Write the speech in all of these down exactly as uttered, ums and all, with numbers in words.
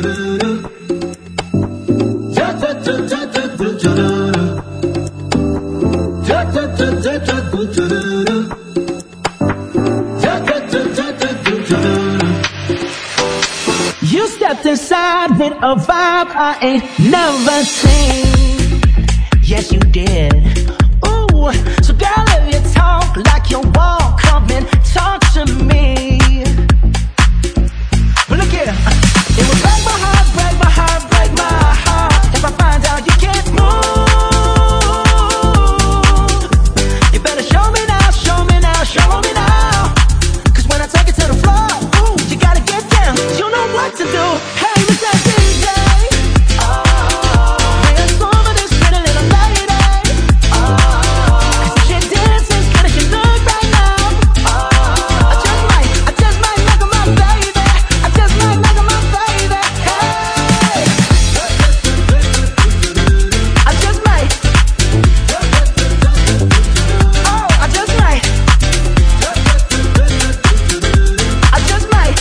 You stepped inside with a vibe I ain't never seen. Yes, you did. Ooh, so girl, if you talk like you walk, come and talk to me. But look here, it will break my heart, break my heart, break my heart if I find out you can't move. You better show me now, show me now, show me now. Cause when I take it to the floor, ooh, you gotta get down. You know what to do. Hey, Mister D J, oh, play a song for this pretty little lady. Oh, cause she dances as good as she look right now. Oh, I just might, I just might make her my baby. I just might make her my baby. Hey, I just might. Oh, I just might. I just might.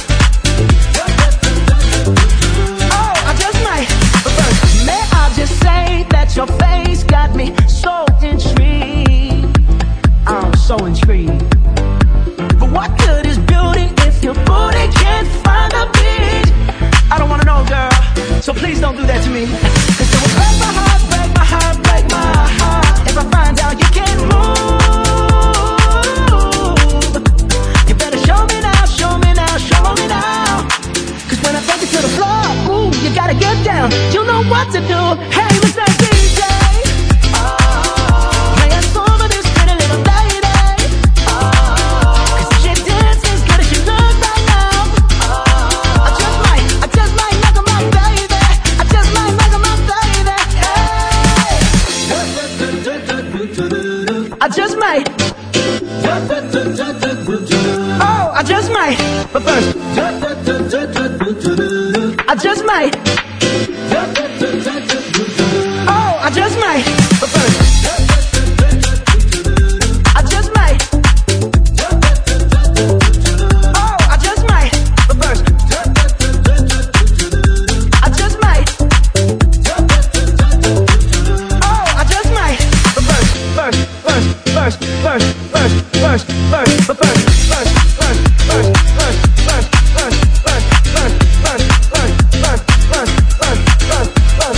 Oh, I just might. But first, may I just say that your face got me so intrigued. I'm so intrigued. But what good is beauty if your booty can't find a beat? I don't wanna know, girl, so please don't do that to me. Cause it will break my heart, break my heart, break my heart if I find out you can't move. You better show me now, show me now, show me now. Cause when I take it to the floor, ooh, you gotta get down. You know what to do. Hey, Mister D J, oh, play a song for this pretty little lady. Oh, cause she dances as good as she look right now. Oh, I just might, I just might make her my baby. I just might make her my baby. Hey, I just might. Oh, I just might. But first, I just might. Oh, I just might. But first, I just might. Oh, I just might. But first, I just might. Oh, I just might. But first, first, first, first, first, first, first, first, but first, first, first, first, first, first, first, first, first, first, first, first, first, first, first,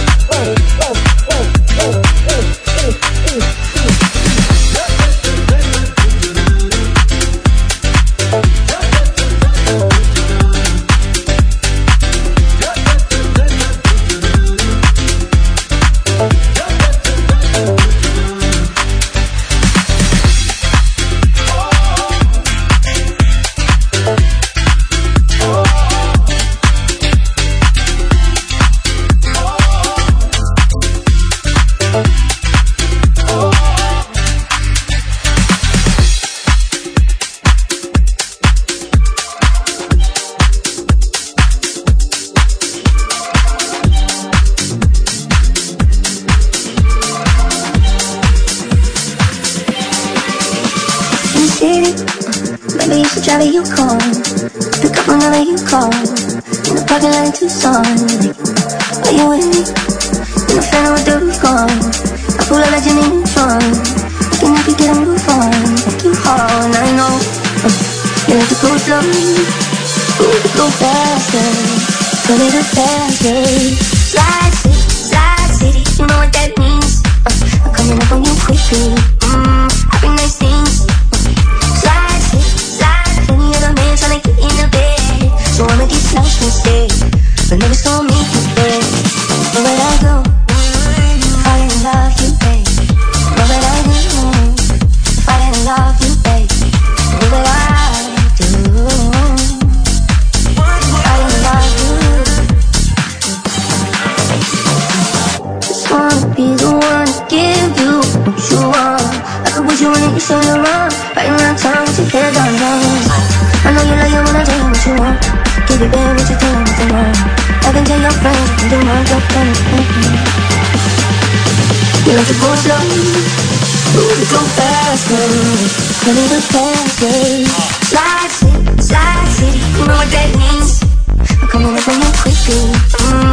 Charlie, you call, pick up whenever you call. In the parking lot in Tucson, are you with me? In the fan with the roof gone, I pull out like Jimmy Neutron. Looking if you get a move on, like you hard, I know. uh, You like to go slow, ooh, to go faster, a little faster. Slide city, slide city, you know what that means. uh, I'm coming up on you quickly, mmm, I bring nice things. Slide city, plenty other men tryna get in the bed, so I'ma get lost instead. But never saw me prepared. Where would I go? Fall in love, you babe. What would I do? Fall in love, you babe. What would I do? Fall in love, you. Just wanna be the one to give you what you want. I could put you in and you turn around, right around town with your head on down. I know you like it when I tell you what you want. Give it back what you tell me what you want. I can tell your friends you can do my job better. You like to go slow, move it go faster, a little faster. Slide city, slide city, you know what that means. I'm coming up on you quickly, mm,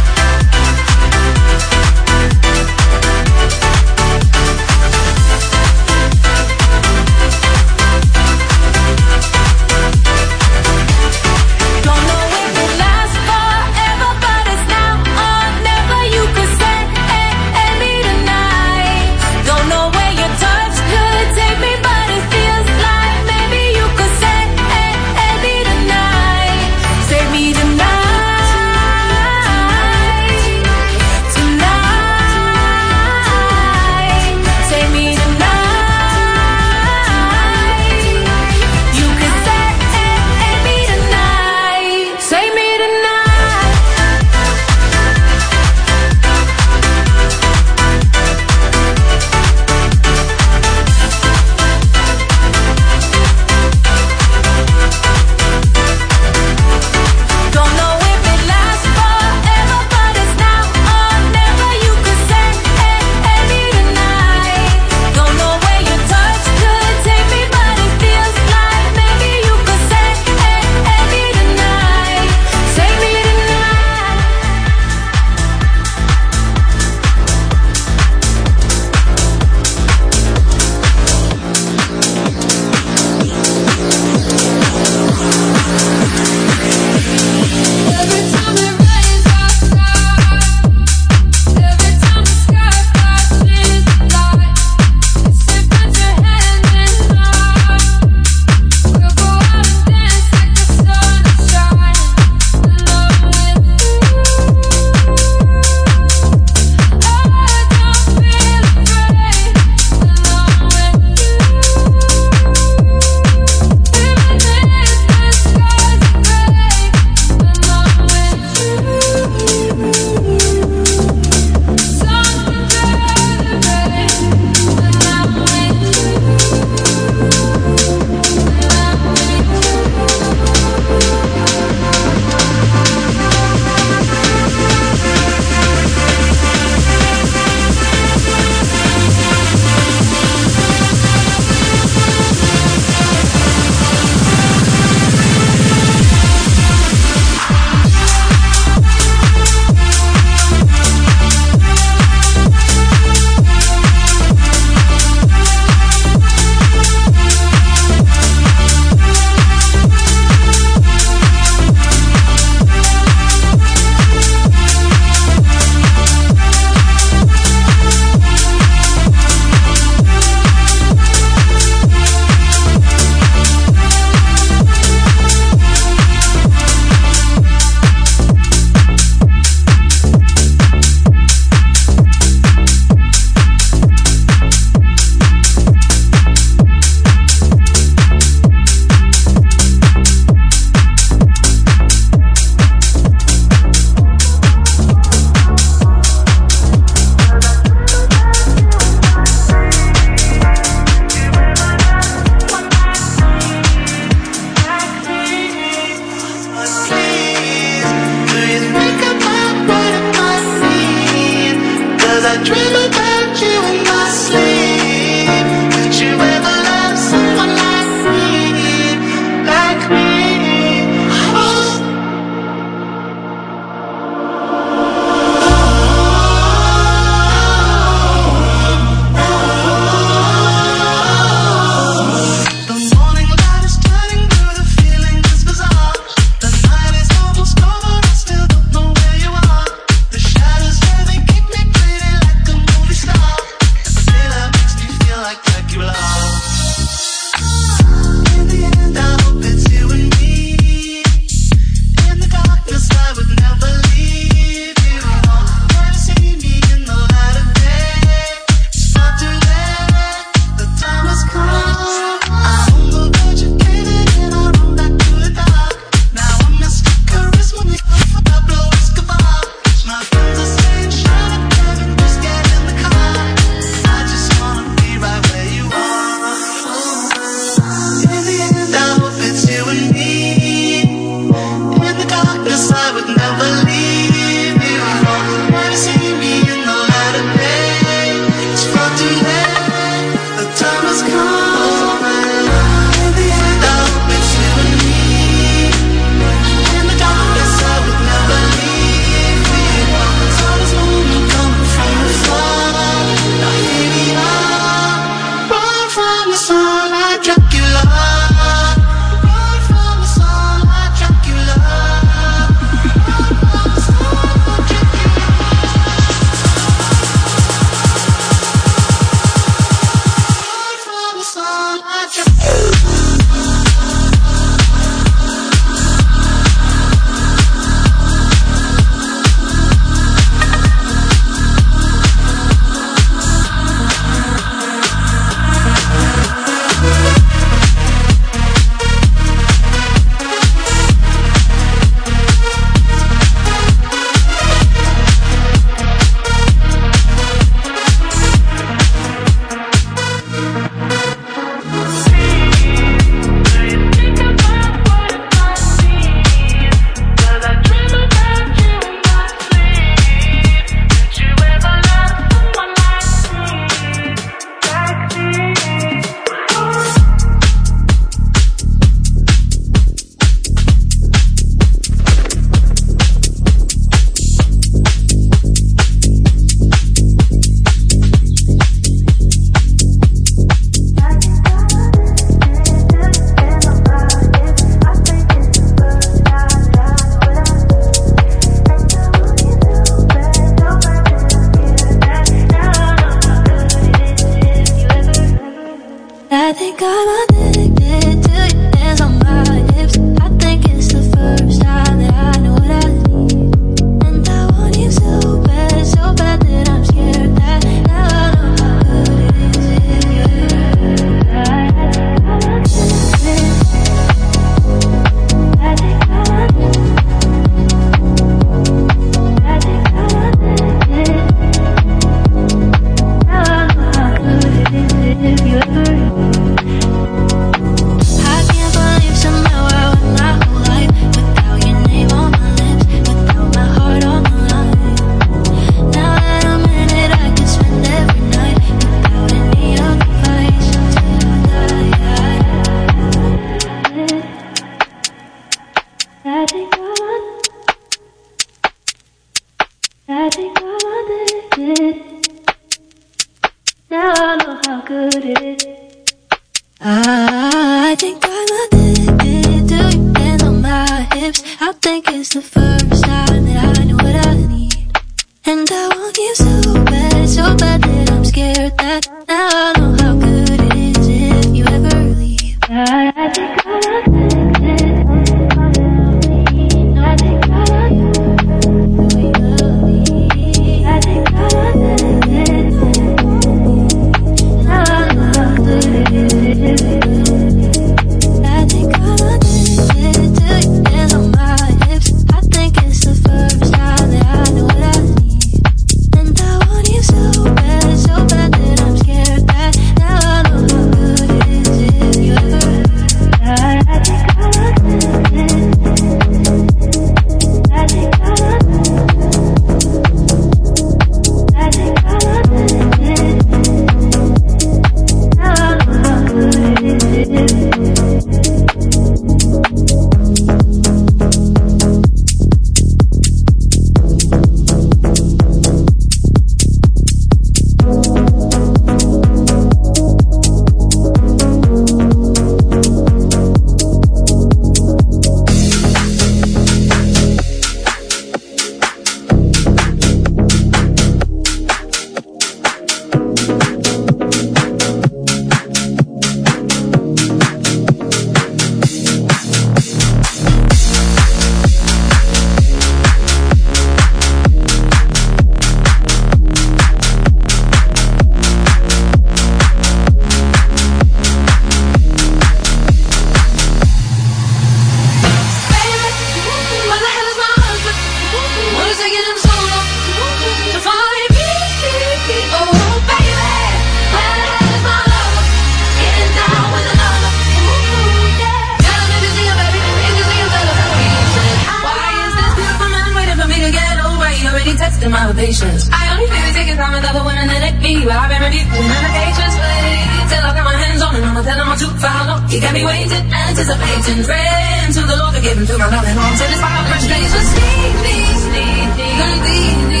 patience. I only feel taking time with other women that ain't me. Well, I've been reviewing the patience. Wait till I got my hands on it. I'ma tell him I'm too far. No, he got me waiting, anticipating. Praying to the Lord to give him to my loving home. Till it's fire fresh days for sleepy, sleepy, sleepy.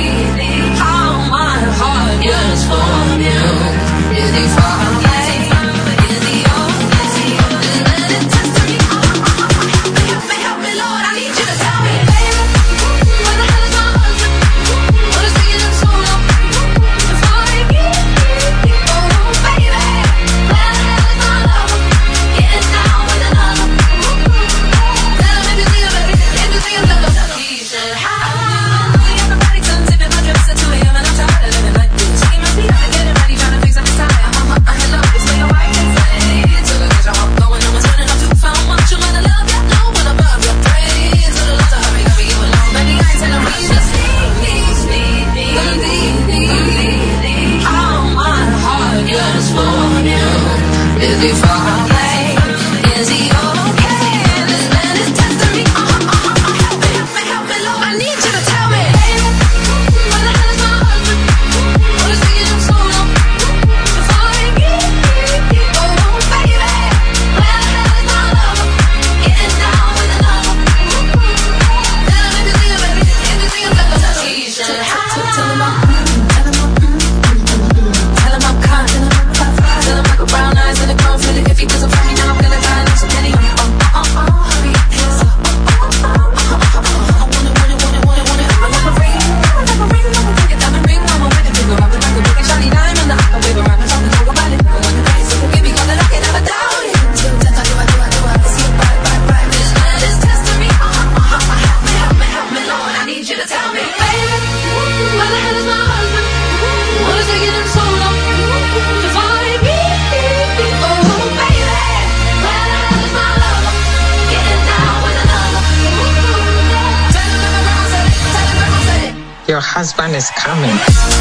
How my heart yearns for you. Is he far away? Is he old? Your husband is coming.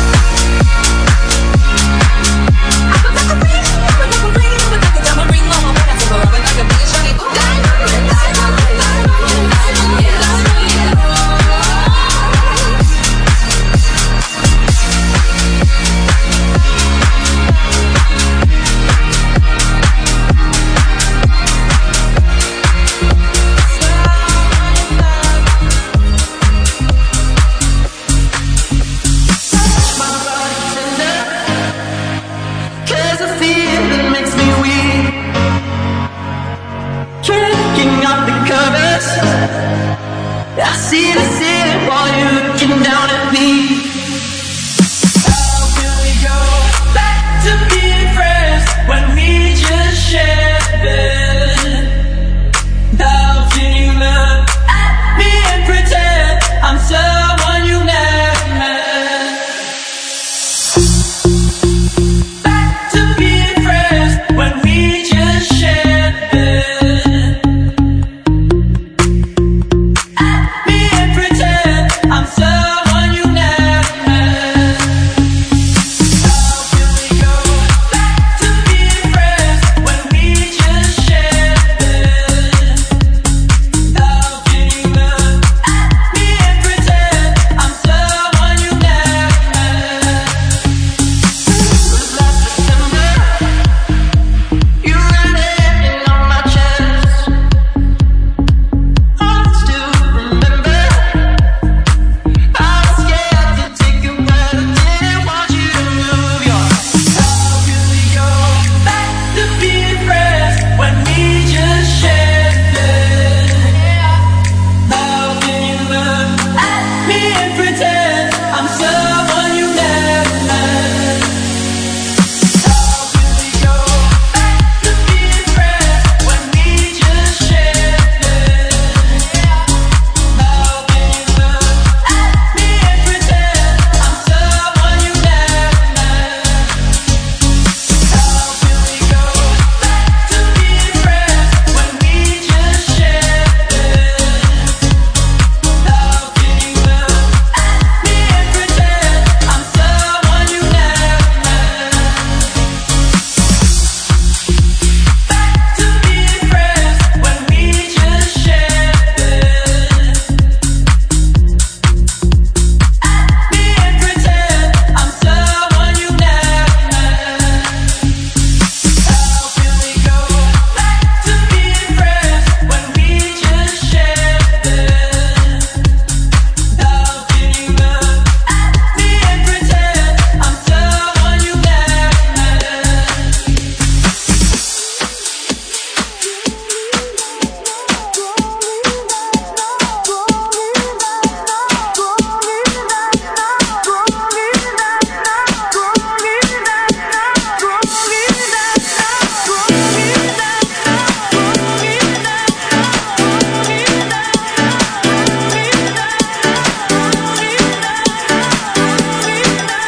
I see the city while you're looking down at me. How can we go back to being friends when we just shared it? How can you look at me and pretend I'm someone you never met? Back to being friends when we just shared it.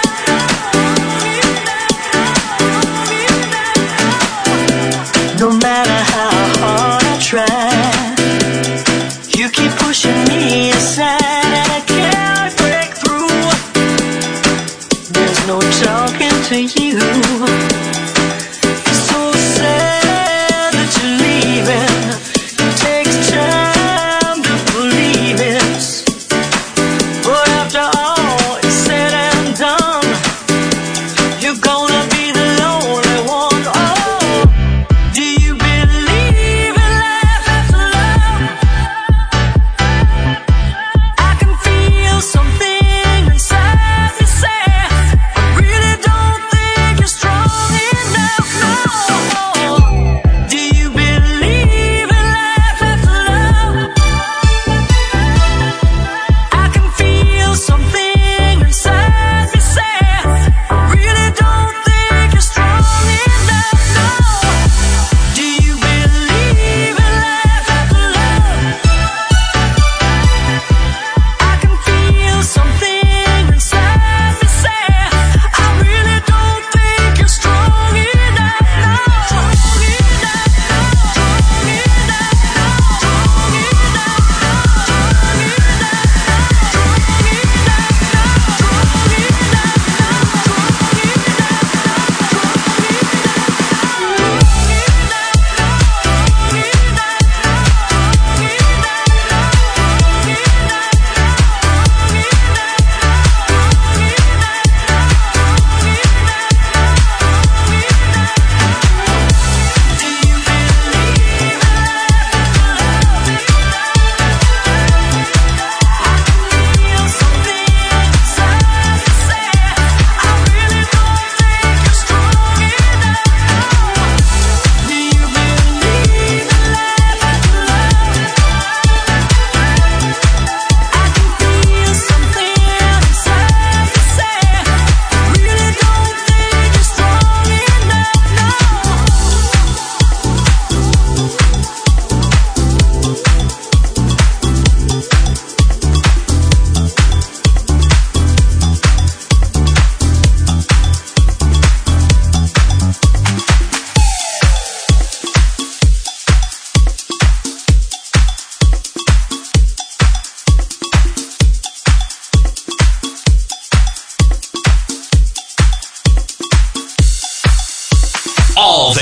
No matter